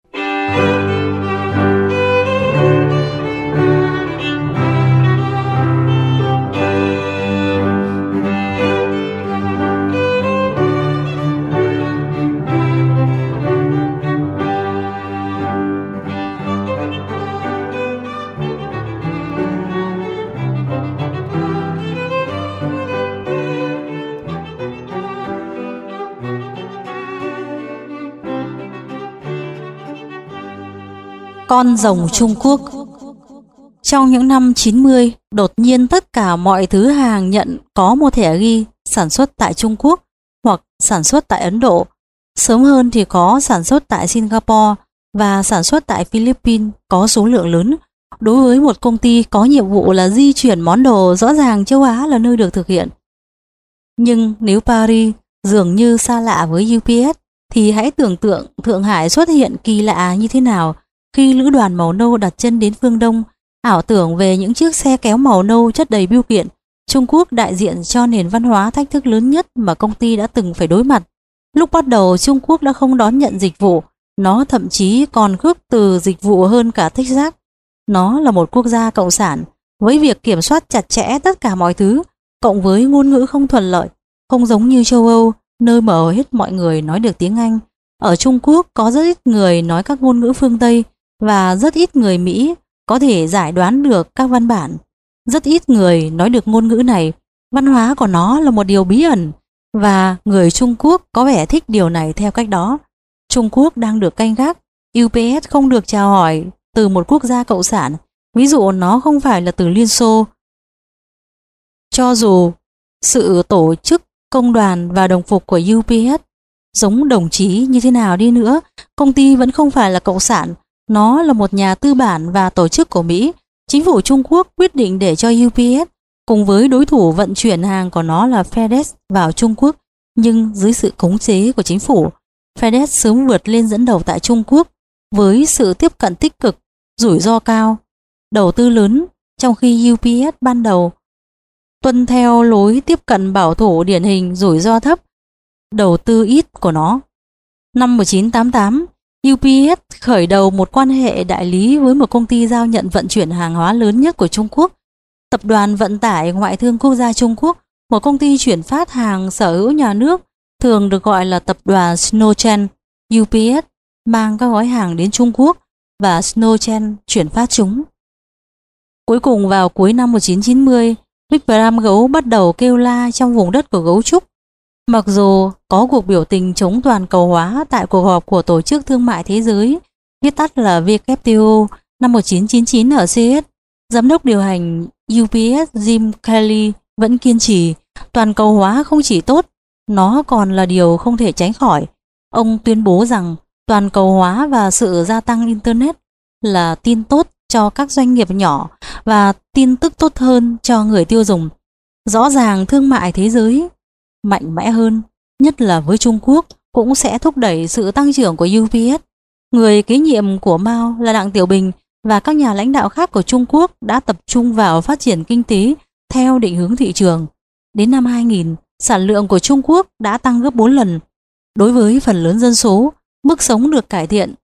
Con rồng Trung Quốc. Trong những năm chín mươi, đột nhiên tất cả mọi thứ hàng nhận có một thẻ ghi sản xuất tại Trung Quốc hoặc sản xuất tại Ấn Độ. Sớm hơn thì có sản xuất tại Singapore và sản xuất tại Philippines có số lượng lớn. Đối với một công ty có nhiệm vụ là di chuyển món đồ, rõ ràng châu Á là nơi được thực hiện. Nhưng nếu Paris dường như xa lạ với u pê ét, thì hãy tưởng tượng Thượng Hải xuất hiện kỳ lạ như thế nào khi lữ đoàn màu nâu đặt chân đến phương Đông, ảo tưởng về những chiếc xe kéo màu nâu chất đầy bưu kiện. Trung Quốc đại diện cho nền văn hóa thách thức lớn nhất mà công ty đã từng phải đối mặt. Lúc bắt đầu, Trung Quốc đã không đón nhận dịch vụ, nó thậm chí còn khước từ dịch vụ hơn cả Texas. Nó là một quốc gia cộng sản, với việc kiểm soát chặt chẽ tất cả mọi thứ, cộng với ngôn ngữ không thuận lợi, không giống như châu Âu, nơi mà hầu hết mọi người nói được tiếng Anh. Ở Trung Quốc có rất ít người nói các ngôn ngữ phương Tây, và rất ít người Mỹ có thể giải đoán được các văn bản. Rất ít người nói được ngôn ngữ này. Văn hóa của nó là một điều bí ẩn, và người Trung Quốc có vẻ thích điều này theo cách đó. Trung Quốc đang được canh gác. u pê ét không được chào hỏi từ một quốc gia cộng sản, ví dụ nó không phải là từ Liên Xô. Cho dù sự tổ chức công đoàn và đồng phục của u pê ét Giống đồng chí như thế nào đi nữa, công ty vẫn không phải là cộng sản, nó là một nhà tư bản và tổ chức của Mỹ. Chính phủ Trung Quốc quyết định để cho u pê ét cùng với đối thủ vận chuyển hàng của nó là FedEx vào Trung Quốc, nhưng dưới sự khống chế của chính phủ. FedEx sớm vượt lên dẫn đầu tại Trung Quốc với sự tiếp cận tích cực, rủi ro cao, đầu tư lớn, trong khi u pê ét ban đầu tuân theo lối tiếp cận bảo thủ điển hình, rủi ro thấp, đầu tư ít của nó. Năm một nghìn chín trăm tám mươi tám, u pê ét khởi đầu một quan hệ đại lý với một công ty giao nhận vận chuyển hàng hóa lớn nhất của Trung Quốc, Tập đoàn Vận tải Ngoại thương Quốc gia Trung Quốc, một công ty chuyển phát hàng sở hữu nhà nước, thường được gọi là tập đoàn Sinochem. u pê ét mang các gói hàng đến Trung Quốc và Sinochem chuyển phát chúng. Cuối cùng vào cuối năm một nghìn chín trăm chín mươi, Big Bram gấu bắt đầu kêu la trong vùng đất của gấu trúc. Mặc dù có cuộc biểu tình chống toàn cầu hóa tại cuộc họp của Tổ chức Thương mại Thế giới, viết tắt là vê kép tê o, năm một nghìn chín trăm chín mươi chín ở xê ét, giám đốc điều hành u pê ét Jim Kelly vẫn kiên trì toàn cầu hóa không chỉ tốt, nó còn là điều không thể tránh khỏi. Ông tuyên bố rằng toàn cầu hóa và sự gia tăng Internet là tin tốt cho các doanh nghiệp nhỏ và tin tức tốt hơn cho người tiêu dùng. Rõ ràng thương mại thế giới mạnh mẽ hơn, nhất là với Trung Quốc, cũng sẽ thúc đẩy sự tăng trưởng của u pê ét. Người kế nhiệm của Mao là Đặng Tiểu Bình và các nhà lãnh đạo khác của Trung Quốc đã tập trung vào phát triển kinh tế theo định hướng thị trường. Đến năm hai nghìn, sản lượng của Trung Quốc đã tăng gấp bốn lần. Đối với phần lớn dân số, mức sống được cải thiện,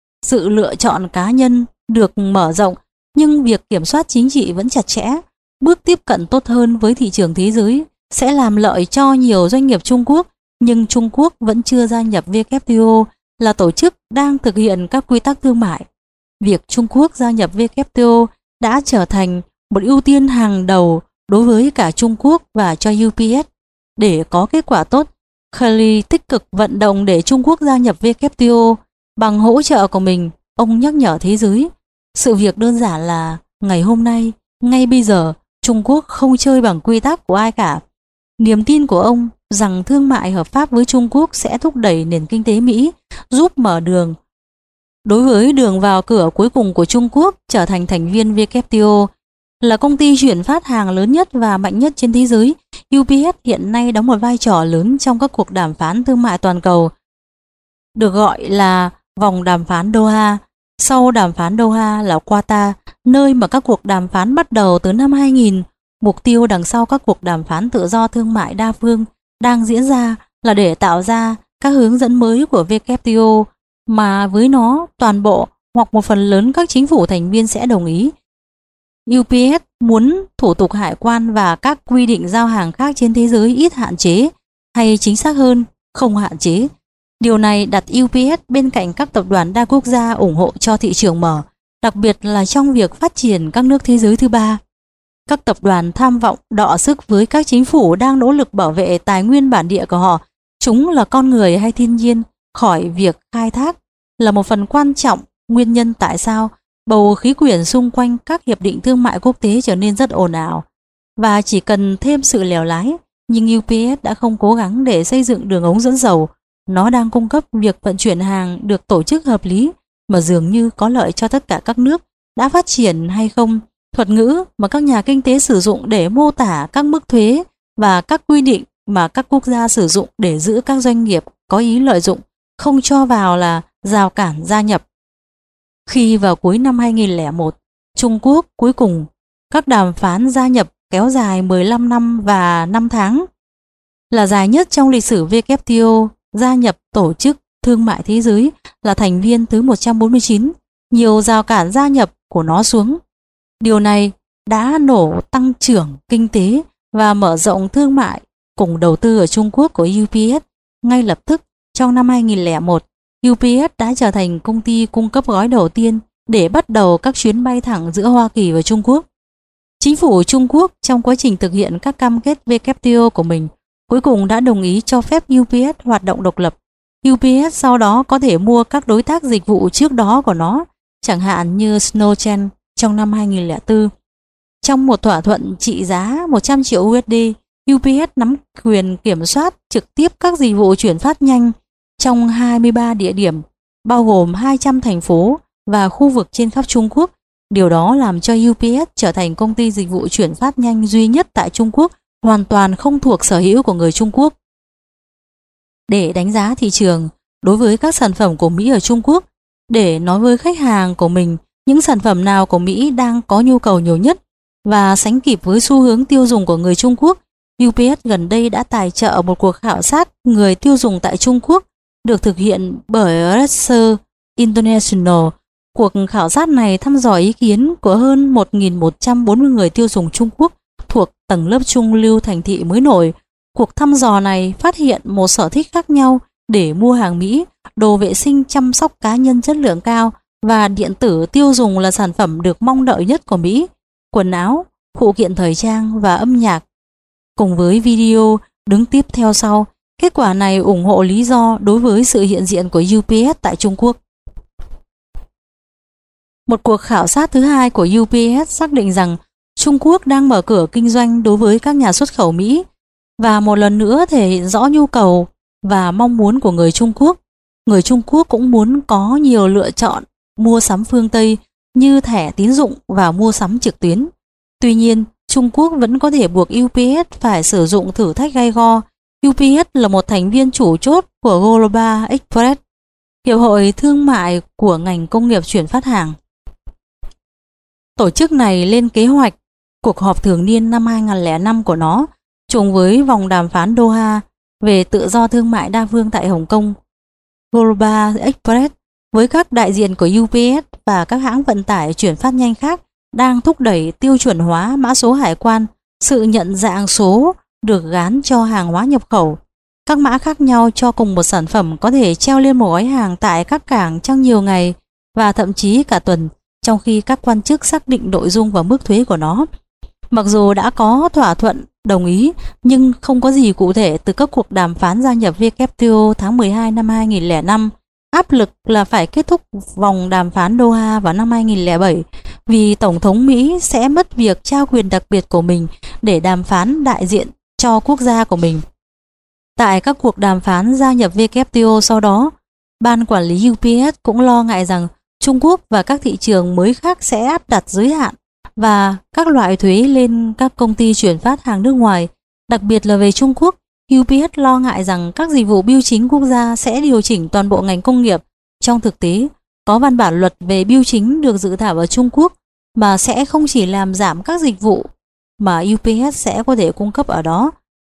sự lựa chọn cá nhân được mở rộng, nhưng việc kiểm soát chính trị vẫn chặt chẽ. Bước tiếp cận tốt hơn với thị trường thế giới sẽ làm lợi cho nhiều doanh nghiệp Trung Quốc, nhưng Trung Quốc vẫn chưa gia nhập vê kép tê o, là tổ chức đang thực hiện các quy tắc thương mại. Việc Trung Quốc gia nhập vê kép tê o đã trở thành một ưu tiên hàng đầu đối với cả Trung Quốc và cho u pê ét. Để có kết quả tốt, Kelly tích cực vận động để Trung Quốc gia nhập vê kép tê o. Bằng hỗ trợ của mình, ông nhắc nhở thế giới, sự việc đơn giản là ngày hôm nay, ngay bây giờ, Trung Quốc không chơi bằng quy tắc của ai cả. Niềm tin của ông rằng thương mại hợp pháp với Trung Quốc sẽ thúc đẩy nền kinh tế Mỹ, giúp mở đường đối với đường vào cửa cuối cùng của Trung Quốc trở thành thành viên vê kép tê o. Là công ty chuyển phát hàng lớn nhất và mạnh nhất trên thế giới, u pê ét hiện nay đóng một vai trò lớn trong các cuộc đàm phán thương mại toàn cầu, được gọi là vòng đàm phán Doha. Sau đàm phán Doha là Qatar, nơi mà các cuộc đàm phán bắt đầu từ năm hai nghìn. Mục tiêu đằng sau các cuộc đàm phán tự do thương mại đa phương đang diễn ra là để tạo ra các hướng dẫn mới của vê kép tê o mà với nó toàn bộ hoặc một phần lớn các chính phủ thành viên sẽ đồng ý. u pê ét muốn thủ tục hải quan và các quy định giao hàng khác trên thế giới ít hạn chế, hay chính xác hơn, không hạn chế. Điều này đặt u pê ét bên cạnh các tập đoàn đa quốc gia ủng hộ cho thị trường mở, đặc biệt là trong việc phát triển các nước thế giới thứ ba. Các tập đoàn tham vọng đọ sức với các chính phủ đang nỗ lực bảo vệ tài nguyên bản địa của họ, chúng là con người hay thiên nhiên, khỏi việc khai thác, là một phần quan trọng nguyên nhân tại sao bầu khí quyển xung quanh các hiệp định thương mại quốc tế trở nên rất ồn ào. Và chỉ cần thêm sự lèo lái, nhưng u pê ét đã không cố gắng để xây dựng đường ống dẫn dầu. Nó đang cung cấp việc vận chuyển hàng được tổ chức hợp lý mà dường như có lợi cho tất cả các nước đã phát triển hay không. Thuật ngữ mà các nhà kinh tế sử dụng để mô tả các mức thuế và các quy định mà các quốc gia sử dụng để giữ các doanh nghiệp có ý lợi dụng không cho vào là rào cản gia nhập. Khi vào cuối năm hai nghìn lẻ một, Trung Quốc cuối cùng, các đàm phán gia nhập kéo dài mười lăm năm và năm tháng, là dài nhất trong lịch sử vê kép tê o, gia nhập Tổ chức Thương mại Thế giới là thành viên thứ một trăm bốn mươi chín, nhiều rào cản gia nhập của nó xuống. Điều này đã nổ tăng trưởng kinh tế và mở rộng thương mại cùng đầu tư ở Trung Quốc của u pê ét. Ngay lập tức, trong năm hai nghìn lẻ một, u pê ét đã trở thành công ty cung cấp gói đầu tiên để bắt đầu các chuyến bay thẳng giữa Hoa Kỳ và Trung Quốc. Chính phủ Trung Quốc trong quá trình thực hiện các cam kết vê kép tê o của mình, cuối cùng đã đồng ý cho phép u pê ét hoạt động độc lập. u pê ét sau đó có thể mua các đối tác dịch vụ trước đó của nó, chẳng hạn như Sinochem trong năm hai nghìn lẻ bốn. Trong một thỏa thuận trị giá một trăm triệu u ét đê, u pê ét nắm quyền kiểm soát trực tiếp các dịch vụ chuyển phát nhanh trong hai mươi ba địa điểm, bao gồm hai trăm thành phố và khu vực trên khắp Trung Quốc. Điều đó làm cho u pê ét trở thành công ty dịch vụ chuyển phát nhanh duy nhất tại Trung Quốc, hoàn toàn không thuộc sở hữu của người Trung Quốc. Để đánh giá thị trường đối với các sản phẩm của Mỹ ở Trung Quốc, để nói với khách hàng của mình những sản phẩm nào của Mỹ đang có nhu cầu nhiều nhất và sánh kịp với xu hướng tiêu dùng của người Trung Quốc, u pê ét gần đây đã tài trợ một cuộc khảo sát người tiêu dùng tại Trung Quốc được thực hiện bởi Research International. Cuộc khảo sát này thăm dò ý kiến của hơn một nghìn một trăm bốn mươi người tiêu dùng Trung Quốc thuộc tầng lớp trung lưu thành thị mới nổi. Cuộc thăm dò này phát hiện một sở thích khác nhau để mua hàng Mỹ, đồ vệ sinh chăm sóc cá nhân chất lượng cao và điện tử tiêu dùng là sản phẩm được mong đợi nhất của Mỹ, quần áo, phụ kiện thời trang và âm nhạc. Cùng với video đứng tiếp theo sau, kết quả này ủng hộ lý do đối với sự hiện diện của u pê ét tại Trung Quốc. Một cuộc khảo sát thứ hai của u pê ét xác định rằng Trung Quốc đang mở cửa kinh doanh đối với các nhà xuất khẩu Mỹ và một lần nữa thể hiện rõ nhu cầu và mong muốn của người Trung Quốc. Người Trung Quốc cũng muốn có nhiều lựa chọn mua sắm phương Tây như thẻ tín dụng và mua sắm trực tuyến. Tuy nhiên, Trung Quốc vẫn có thể buộc u pê ét phải sử dụng thử thách gay go. u pê ét là một thành viên chủ chốt của Global Express, hiệp hội thương mại của ngành công nghiệp chuyển phát hàng. Tổ chức này lên kế hoạch cuộc họp thường niên năm hai nghìn không trăm lẻ năm của nó, trùng với vòng đàm phán Doha về tự do thương mại đa phương tại Hồng Kông. Global Express với các đại diện của u pê ét và các hãng vận tải chuyển phát nhanh khác đang thúc đẩy tiêu chuẩn hóa mã số hải quan, sự nhận dạng số được gán cho hàng hóa nhập khẩu. Các mã khác nhau cho cùng một sản phẩm có thể treo lên một gói hàng tại các cảng trong nhiều ngày và thậm chí cả tuần, trong khi các quan chức xác định nội dung và mức thuế của nó. Mặc dù đã có thỏa thuận đồng ý, nhưng không có gì cụ thể từ các cuộc đàm phán gia nhập vê kép tê o tháng mười hai năm hai nghìn không trăm lẻ năm. Áp lực là phải kết thúc vòng đàm phán Doha vào năm hai nghìn không trăm lẻ bảy vì Tổng thống Mỹ sẽ mất việc trao quyền đặc biệt của mình để đàm phán đại diện cho quốc gia của mình. Tại các cuộc đàm phán gia nhập vê kép tê o sau đó, Ban quản lý u pê ét cũng lo ngại rằng Trung Quốc và các thị trường mới khác sẽ áp đặt giới hạn và các loại thuế lên các công ty chuyển phát hàng nước ngoài. Đặc biệt là về Trung Quốc, u pê ét lo ngại rằng các dịch vụ bưu chính quốc gia sẽ điều chỉnh toàn bộ ngành công nghiệp. Trong thực tế, có văn bản luật về bưu chính được dự thảo ở Trung Quốc mà sẽ không chỉ làm giảm các dịch vụ mà u pê ét sẽ có thể cung cấp ở đó,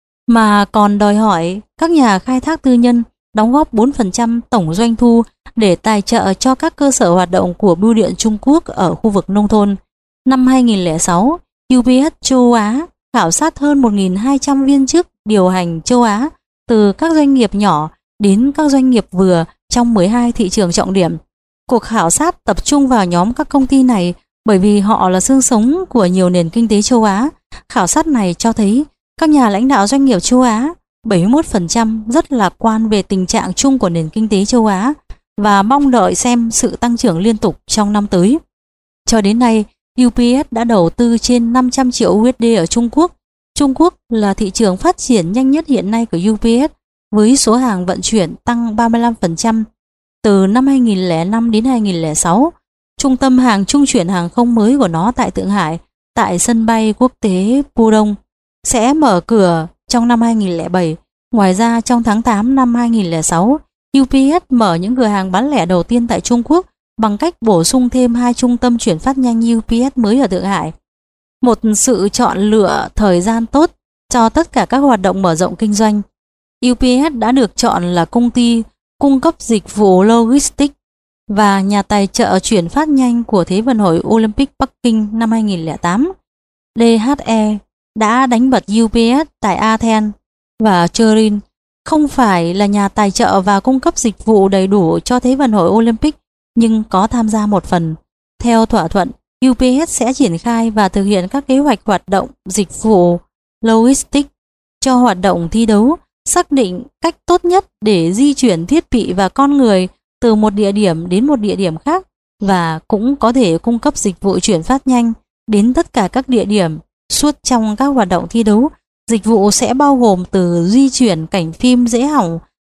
mà còn đòi hỏi các nhà khai thác tư nhân đóng góp bốn phần trăm tổng doanh thu để tài trợ cho các cơ sở hoạt động của bưu điện Trung Quốc ở khu vực nông thôn. Năm hai nghìn không trăm lẻ sáu, u pê ét châu Á khảo sát hơn một nghìn hai trăm viên chức điều hành châu Á, từ các doanh nghiệp nhỏ đến các doanh nghiệp vừa trong mười hai thị trường trọng điểm. Cuộc khảo sát tập trung vào nhóm các công ty này bởi vì họ là xương sống của nhiều nền kinh tế châu Á. Khảo sát này cho thấy các nhà lãnh đạo doanh nghiệp châu Á, bảy mươi mốt phần trăm rất lạc quan về tình trạng chung của nền kinh tế châu Á và mong đợi xem sự tăng trưởng liên tục trong năm tới. Cho đến nay, u pê ét đã đầu tư trên năm trăm triệu u ét đê ở Trung Quốc. Trung Quốc là thị trường phát triển nhanh nhất hiện nay của u pê ét, với số hàng vận chuyển tăng ba mươi lăm phần trăm từ năm hai nghìn không trăm lẻ năm đến hai nghìn không trăm lẻ sáu. Trung tâm hàng trung chuyển hàng không mới của nó tại Thượng Hải, tại sân bay quốc tế Pudong, sẽ mở cửa trong năm hai nghìn không trăm lẻ bảy. Ngoài ra, trong tháng tám năm hai nghìn không trăm lẻ sáu, u pê ét mở những cửa hàng bán lẻ đầu tiên tại Trung Quốc bằng cách bổ sung thêm hai trung tâm chuyển phát nhanh u pê ét mới ở Thượng Hải. Một sự chọn lựa thời gian tốt cho tất cả các hoạt động mở rộng kinh doanh. u pê ét đã được chọn là công ty cung cấp dịch vụ logistics và nhà tài trợ chuyển phát nhanh của Thế vận hội Olympic Bắc Kinh năm hai nghìn không trăm lẻ tám. đê hát e đã đánh bật u pê ét tại Athens và Turin, không phải là nhà tài trợ và cung cấp dịch vụ đầy đủ cho Thế vận hội Olympic, nhưng có tham gia một phần. Theo thỏa thuận, u pê ét sẽ triển khai và thực hiện các kế hoạch hoạt động dịch vụ logistics cho hoạt động thi đấu, xác định cách tốt nhất để di chuyển thiết bị và con người từ một địa điểm đến một địa điểm khác, và cũng có thể cung cấp dịch vụ chuyển phát nhanh đến tất cả các địa điểm suốt trong các hoạt động thi đấu. Dịch vụ sẽ bao gồm từ di chuyển cảnh phim dễ hỏng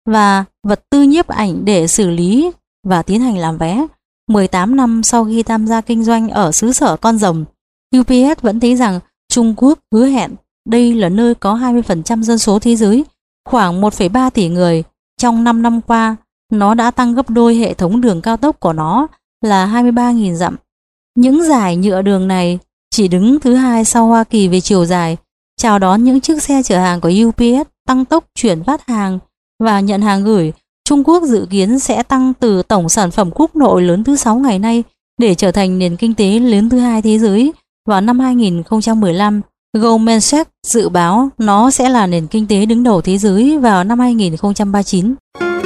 và vật tư nhiếp ảnh để xử lý và tiến hành làm vé. mười tám năm sau khi tham gia kinh doanh ở xứ sở con rồng, u pê ét vẫn thấy rằng Trung Quốc hứa hẹn đây là nơi có hai mươi phần trăm dân số thế giới, khoảng một phẩy ba tỷ người. Trong năm năm qua, nó đã tăng gấp đôi hệ thống đường cao tốc của nó là hai mươi ba nghìn dặm. Những dải nhựa đường này chỉ đứng thứ hai sau Hoa Kỳ về chiều dài, chào đón những chiếc xe chở hàng của u pê ét tăng tốc chuyển phát hàng và nhận hàng gửi. Trung Quốc dự kiến sẽ tăng từ tổng sản phẩm quốc nội lớn thứ sáu ngày nay để trở thành nền kinh tế lớn thứ hai thế giới vào năm hai nghìn không trăm mười lăm. Goldman Sachs dự báo nó sẽ là nền kinh tế đứng đầu thế giới vào năm hai nghìn không trăm ba mươi chín.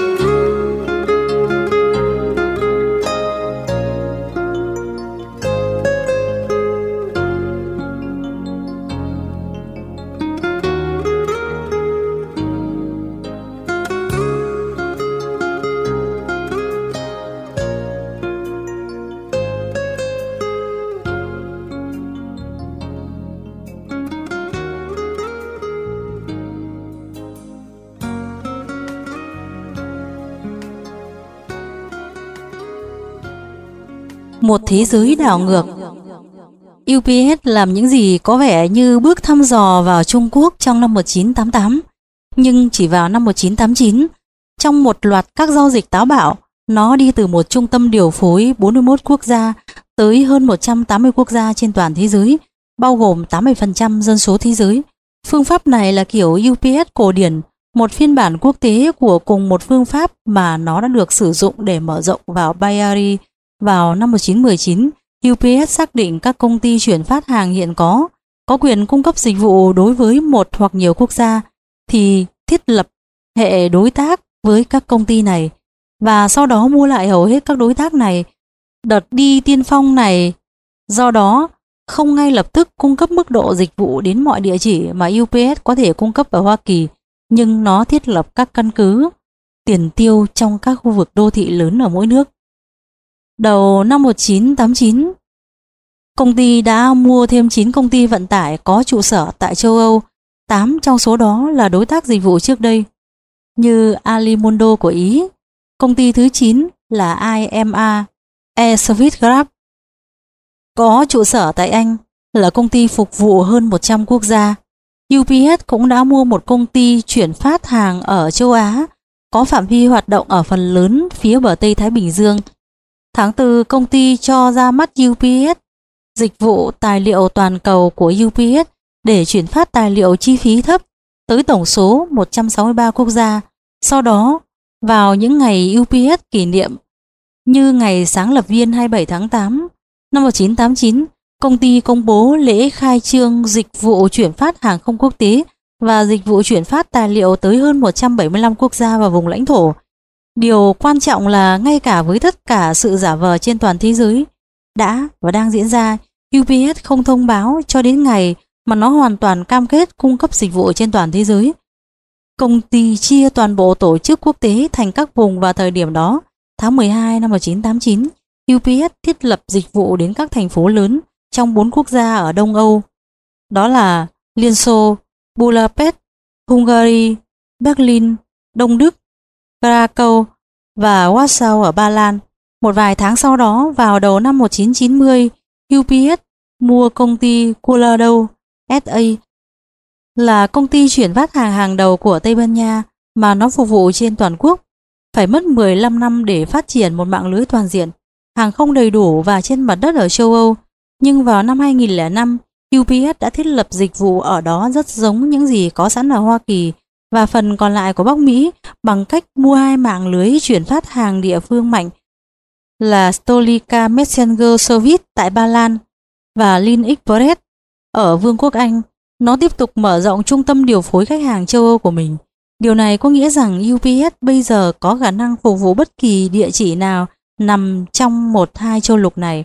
Một thế giới đảo ngược. u pê ét làm những gì có vẻ như bước thăm dò vào Trung Quốc trong năm một nghìn chín trăm tám mươi tám, nhưng chỉ vào năm một nghìn chín trăm tám mươi chín, trong một loạt các giao dịch táo bạo, nó đi từ một trung tâm điều phối bốn mươi mốt quốc gia tới hơn một trăm tám mươi quốc gia trên toàn thế giới, bao gồm tám mươi phần trăm dân số thế giới. Phương pháp này là kiểu u pê ét cổ điển, một phiên bản quốc tế của cùng một phương pháp mà nó đã được sử dụng để mở rộng vào Bay Area. Vào năm một nghìn chín trăm mười chín, u pê ét xác định các công ty chuyển phát hàng hiện có có quyền cung cấp dịch vụ đối với một hoặc nhiều quốc gia thì thiết lập hệ đối tác với các công ty này và sau đó mua lại hầu hết các đối tác này. Đợt đi tiên phong này do đó không ngay lập tức cung cấp mức độ dịch vụ đến mọi địa chỉ mà u pê ét có thể cung cấp ở Hoa Kỳ, nhưng nó thiết lập các căn cứ tiền tiêu trong các khu vực đô thị lớn ở mỗi nước. Đầu năm một nghìn chín trăm tám mươi chín, công ty đã mua thêm chín công ty vận tải có trụ sở tại châu Âu, tám trong số đó là đối tác dịch vụ trước đây, như Alimondo của Ý. Công ty thứ chín là i em a Air Service Grab, có trụ sở tại Anh, là công ty phục vụ hơn một trăm quốc gia. u pê ét cũng đã mua một công ty chuyển phát hàng ở châu Á, có phạm vi hoạt động ở phần lớn phía bờ Tây Thái Bình Dương. Tháng tư, công ty cho ra mắt u pê ét, dịch vụ tài liệu toàn cầu của u pê ét để chuyển phát tài liệu chi phí thấp tới tổng số một trăm sáu mươi ba quốc gia. Sau đó, vào những ngày u pê ét kỷ niệm như ngày sáng lập viên hai mươi bảy tháng tám năm một nghìn chín trăm tám mươi chín, công ty công bố lễ khai trương dịch vụ chuyển phát hàng không quốc tế và dịch vụ chuyển phát tài liệu tới hơn một trăm bảy mươi lăm quốc gia và vùng lãnh thổ. Điều quan trọng là ngay cả với tất cả sự giả vờ trên toàn thế giới đã và đang diễn ra, u pê ét không thông báo cho đến ngày mà nó hoàn toàn cam kết cung cấp dịch vụ trên toàn thế giới. Công ty chia toàn bộ tổ chức quốc tế thành các vùng vào thời điểm đó. Tháng mười hai năm một nghìn chín trăm tám mươi chín, u pê ét thiết lập dịch vụ đến các thành phố lớn trong bốn quốc gia ở Đông Âu. Đó là Liên Xô, Budapest, Hungary, Berlin, Đông Đức, Krakow và Warsaw ở Ba Lan. Một vài tháng sau đó, vào đầu năm một nghìn chín trăm chín mươi, u pê ét mua công ty Colado ét a, là công ty chuyển phát hàng hàng đầu của Tây Ban Nha mà nó phục vụ trên toàn quốc. Phải mất mười lăm năm để phát triển một mạng lưới toàn diện, hàng không đầy đủ và trên mặt đất ở châu Âu. Nhưng vào năm hai nghìn lẻ năm, u pê ét đã thiết lập dịch vụ ở đó rất giống những gì có sẵn ở Hoa Kỳ và phần còn lại của Bắc Mỹ bằng cách mua hai mạng lưới chuyển phát hàng địa phương mạnh là Stolica Messenger Service tại Ba Lan và Lin Express ở Vương quốc Anh. Nó tiếp tục mở rộng trung tâm điều phối khách hàng châu Âu của mình. Điều này có nghĩa rằng u pê ét bây giờ có khả năng phục vụ bất kỳ địa chỉ nào nằm trong một hai châu lục này.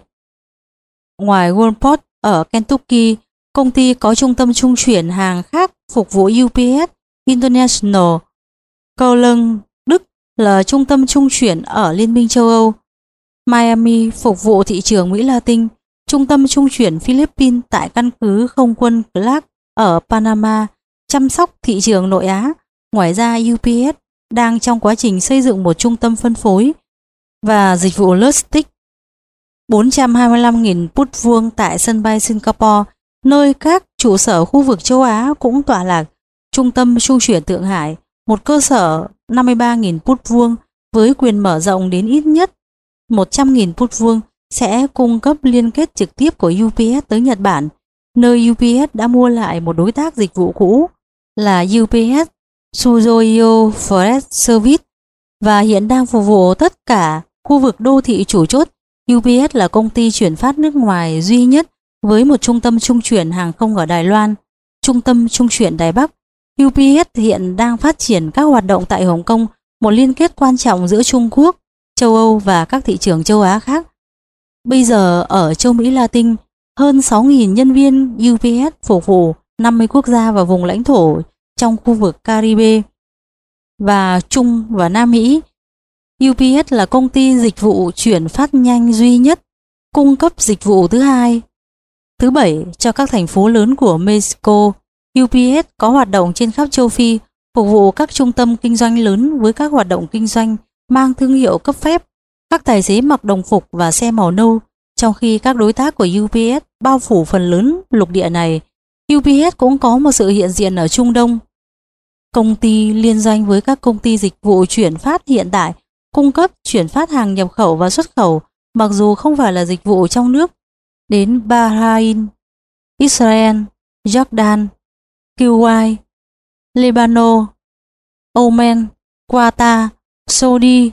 Ngoài Walport ở Kentucky, công ty có trung tâm trung chuyển hàng khác phục vụ u pê ét International. Cologne, Đức là trung tâm trung chuyển ở Liên minh châu Âu. Miami phục vụ thị trường Mỹ Latin. Trung tâm trung chuyển Philippines tại căn cứ không quân Clark ở Panama chăm sóc thị trường nội Á. Ngoài ra, u pê ét đang trong quá trình xây dựng một trung tâm phân phối và dịch vụ logistics bốn trăm hai mươi lăm nghìn foot vuông tại sân bay Singapore, nơi các trụ sở khu vực châu Á cũng tọa lạc. Trung tâm trung chuyển Thượng Hải, một cơ sở năm mươi ba nghìn foot vuông với quyền mở rộng đến ít nhất một trăm nghìn foot vuông, sẽ cung cấp liên kết trực tiếp của u pê ét tới Nhật Bản, nơi u pê ét đã mua lại một đối tác dịch vụ cũ là u pê ét Suzoyo Freight Service và hiện đang phục vụ tất cả khu vực đô thị chủ chốt. u pê ét là công ty chuyển phát nước ngoài duy nhất với một trung tâm trung chuyển hàng không ở Đài Loan, trung tâm trung chuyển Đài Bắc. u pê ét hiện đang phát triển các hoạt động tại Hồng Kông, một liên kết quan trọng giữa Trung Quốc, châu Âu và các thị trường châu Á khác. Bây giờ ở châu Mỹ Latin, hơn sáu nghìn nhân viên u pê ét phục vụ năm mươi quốc gia và vùng lãnh thổ trong khu vực Caribe và Trung và Nam Mỹ. u pê ét là công ty dịch vụ chuyển phát nhanh duy nhất, cung cấp dịch vụ thứ hai, thứ bảy cho các thành phố lớn của Mexico. u pê ét có hoạt động trên khắp châu Phi, phục vụ các trung tâm kinh doanh lớn với các hoạt động kinh doanh mang thương hiệu cấp phép, các tài xế mặc đồng phục và xe màu nâu, trong khi các đối tác của u pê ét bao phủ phần lớn lục địa này. u pê ét cũng có một sự hiện diện ở Trung Đông. Công ty liên doanh với các công ty dịch vụ chuyển phát hiện tại, cung cấp chuyển phát hàng nhập khẩu và xuất khẩu, mặc dù không phải là dịch vụ trong nước, đến Bahrain, Israel, Jordan, Kuwait, Lebanon, Oman, Qatar, Saudi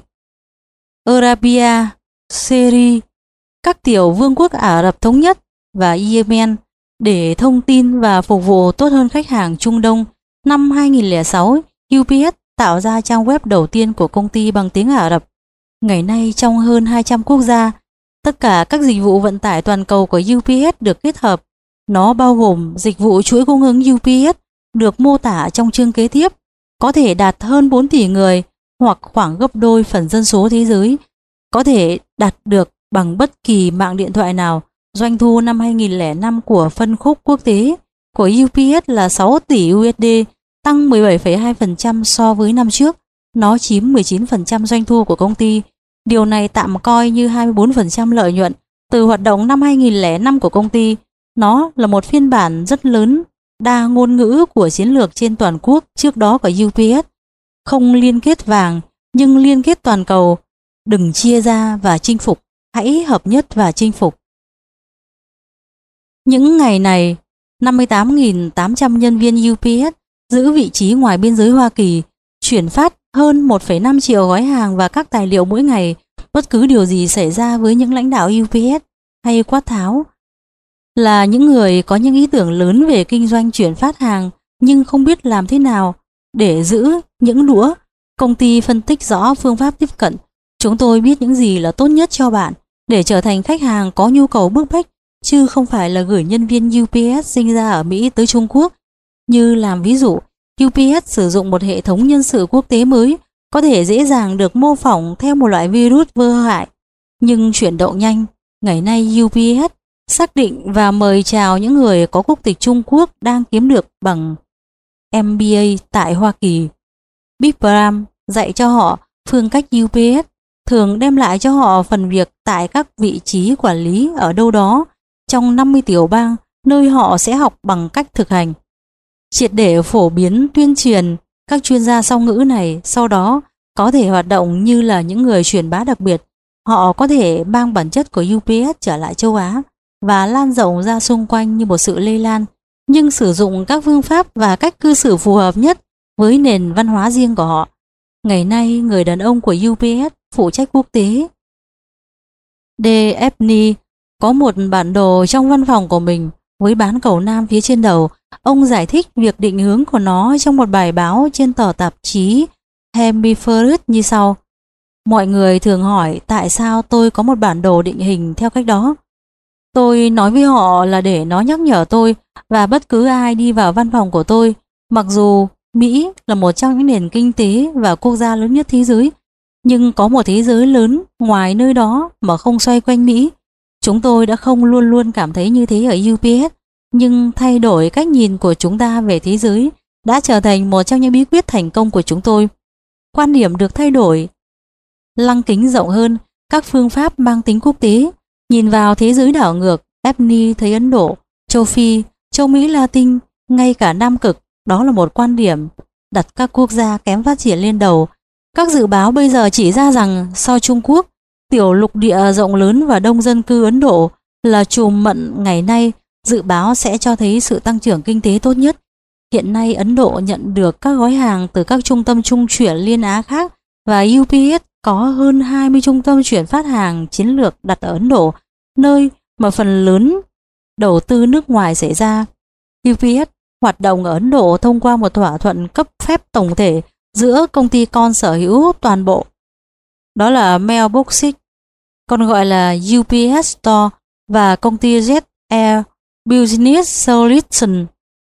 Arabia, Syria, các tiểu vương quốc Ả Rập Thống Nhất và Yemen để thông tin và phục vụ tốt hơn khách hàng Trung Đông. Năm hai nghìn lẻ sáu, u pê ét tạo ra trang web đầu tiên của công ty bằng tiếng Ả Rập. Ngày nay trong hơn hai trăm quốc gia, tất cả các dịch vụ vận tải toàn cầu của u pê ét được kết hợp. Nó bao gồm dịch vụ chuỗi cung ứng u pê ét được mô tả trong chương kế tiếp, có thể đạt hơn bốn tỷ người hoặc khoảng gấp đôi phần dân số thế giới, có thể đạt được bằng bất kỳ mạng điện thoại nào. Doanh thu năm hai nghìn lẻ năm của phân khúc quốc tế của u pê ét là sáu tỷ đô la, tăng mười bảy phẩy hai phần trăm so với năm trước. Nó chiếm mười chín phần trăm doanh thu của công ty. Điều này tạm coi như hai mươi bốn phần trăm lợi nhuận từ hoạt động năm hai nghìn lẻ năm của công ty. Nó là một phiên bản rất lớn, đa ngôn ngữ của chiến lược trên toàn quốc trước đó của u pê ét. Không liên kết vàng, nhưng liên kết toàn cầu. Đừng chia ra và chinh phục, hãy hợp nhất và chinh phục. Những ngày này, năm mươi tám nghìn tám trăm nhân viên u pê ét giữ vị trí ngoài biên giới Hoa Kỳ, chuyển phát hơn một phẩy năm triệu gói hàng và các tài liệu mỗi ngày. Bất cứ điều gì xảy ra với những lãnh đạo u pê ét hay quát tháo là những người có những ý tưởng lớn về kinh doanh chuyển phát hàng nhưng không biết làm thế nào để giữ những đũa. Công ty phân tích rõ phương pháp tiếp cận. Chúng tôi biết những gì là tốt nhất cho bạn để trở thành khách hàng có nhu cầu bức bách, chứ không phải là gửi nhân viên u pê ét sinh ra ở Mỹ tới Trung Quốc. Như làm ví dụ, u pê ét sử dụng một hệ thống nhân sự quốc tế mới, có thể dễ dàng được mô phỏng theo một loại virus vô hại, nhưng chuyển động nhanh. Ngày nay u pê ét xác định và mời chào những người có quốc tịch Trung Quốc đang kiếm được bằng em bê a tại Hoa Kỳ. Big Bram dạy cho họ phương cách u pê ét, thường đem lại cho họ phần việc tại các vị trí quản lý ở đâu đó trong năm mươi tiểu bang, nơi họ sẽ học bằng cách thực hành. Triệt để phổ biến tuyên truyền, các chuyên gia song ngữ này sau đó có thể hoạt động như là những người truyền bá đặc biệt. Họ có thể mang bản chất của u pê ét trở lại châu Á và lan rộng ra xung quanh như một sự lây lan, nhưng sử dụng các phương pháp và cách cư xử phù hợp nhất với nền văn hóa riêng của họ. Ngày nay, người đàn ông của u pê ét phụ trách quốc tế, Daphne, có một bản đồ trong văn phòng của mình với bán cầu nam phía trên đầu. Ông giải thích việc định hướng của nó trong một bài báo trên tờ tạp chí Hemisphere như sau. Mọi người thường hỏi tại sao tôi có một bản đồ định hình theo cách đó. Tôi nói với họ là để nó nhắc nhở tôi và bất cứ ai đi vào văn phòng của tôi, mặc dù Mỹ là một trong những nền kinh tế và quốc gia lớn nhất thế giới, nhưng có một thế giới lớn ngoài nơi đó mà không xoay quanh Mỹ. Chúng tôi đã không luôn luôn cảm thấy như thế ở u pê ét, nhưng thay đổi cách nhìn của chúng ta về thế giới đã trở thành một trong những bí quyết thành công của chúng tôi. quan điểm được thay đổi, lăng kính rộng hơn, các phương pháp mang tính quốc tế. Nhìn vào thế giới đảo ngược, Daphne thấy Ấn Độ, châu Phi, châu Mỹ Latin, ngay cả Nam Cực, đó là một quan điểm đặt các quốc gia kém phát triển lên đầu. Các dự báo bây giờ chỉ ra rằng sau Trung Quốc, tiểu lục địa rộng lớn và đông dân cư Ấn Độ là chùm mận ngày nay, dự báo sẽ cho thấy sự tăng trưởng kinh tế tốt nhất. Hiện nay Ấn Độ nhận được các gói hàng từ các trung tâm trung chuyển Liên Á khác và u pê ét có hơn hai mươi trung tâm chuyển phát hàng chiến lược đặt ở Ấn Độ, nơi mà phần lớn đầu tư nước ngoài xảy ra. u pê ét hoạt động ở Ấn Độ thông qua một thỏa thuận cấp phép tổng thể giữa công ty con sở hữu toàn bộ, đó là Mailboxes, còn gọi là u pê ét Store, và công ty Jet Air Business Solutions,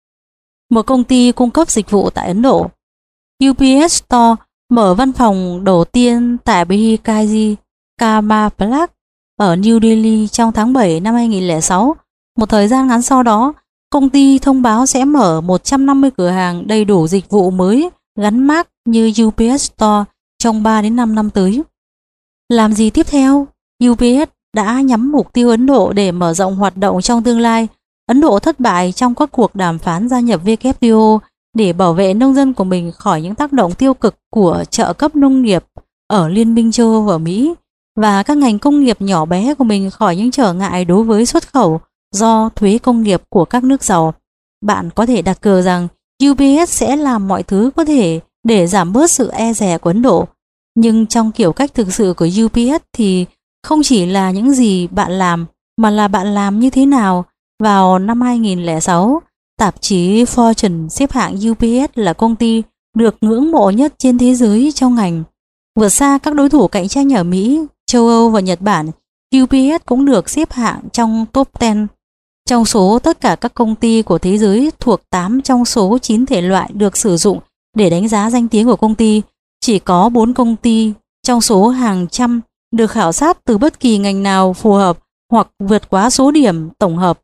một công ty cung cấp dịch vụ tại Ấn Độ. u pê ét Store mở văn phòng đầu tiên tại Bhikaji Kama Park ở New Delhi trong tháng bảy năm hai nghìn không trăm lẻ sáu. Một thời gian ngắn sau đó, công ty thông báo sẽ mở một trăm năm mươi cửa hàng đầy đủ dịch vụ mới gắn mác như u pê ét Store trong ba đến năm năm tới. Làm gì tiếp theo? u pê ét đã nhắm mục tiêu Ấn Độ để mở rộng hoạt động trong tương lai. Ấn Độ thất bại trong các cuộc đàm phán gia nhập vê kép tê o để bảo vệ nông dân của mình khỏi những tác động tiêu cực của trợ cấp nông nghiệp ở Liên minh châu Âu và Mỹ, và các ngành công nghiệp nhỏ bé của mình khỏi những trở ngại đối với xuất khẩu do thuế công nghiệp của các nước giàu. Bạn có thể đặt cược rằng u pê ét sẽ làm mọi thứ có thể để giảm bớt sự e dè của Ấn Độ. Nhưng trong kiểu cách thực sự của u pê ét thì không chỉ là những gì bạn làm, mà là bạn làm như thế nào. Vào năm hai nghìn không trăm lẻ sáu, tạp chí Fortune xếp hạng u pê ét là công ty được ngưỡng mộ nhất trên thế giới trong ngành. Vượt xa các đối thủ cạnh tranh ở Mỹ, châu Âu và Nhật Bản, u pê ét cũng được xếp hạng trong top mười. Trong số tất cả các công ty của thế giới thuộc tám trong số chín thể loại được sử dụng để đánh giá danh tiếng của công ty, chỉ có bốn công ty trong số hàng trăm được khảo sát từ bất kỳ ngành nào phù hợp hoặc vượt quá số điểm tổng hợp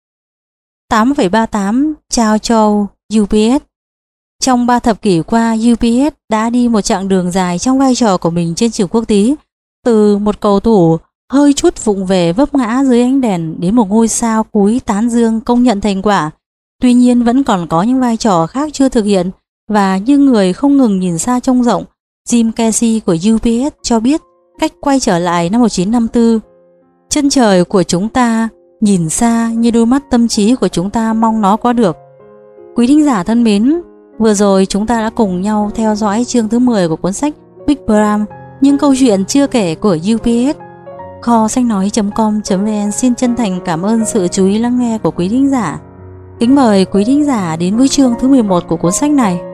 tám phẩy ba tám trao cho u pê ét. Trong ba thập kỷ qua, u pê ét đã đi một chặng đường dài trong vai trò của mình trên trường quốc tế, từ một cầu thủ hơi chút vụng về vấp ngã dưới ánh đèn đến một ngôi sao cúi tán dương công nhận thành quả. Tuy nhiên vẫn còn có những vai trò khác chưa thực hiện, và như người không ngừng nhìn xa trông rộng, Jim Casey của u pê ét cho biết cách quay trở lại năm một nghìn chín trăm năm mươi tư. Chân trời của chúng ta nhìn xa như đôi mắt tâm trí của chúng ta mong nó có được. Quý thính giả thân mến, vừa rồi chúng ta đã cùng nhau theo dõi chương thứ mười của cuốn sách Big Bram, những câu chuyện chưa kể của u pê ét. Kho sách nói chấm com chấm vn xin chân thành cảm ơn sự chú ý lắng nghe của quý thính giả. Kính mời quý thính giả đến với chương thứ mười một của cuốn sách này.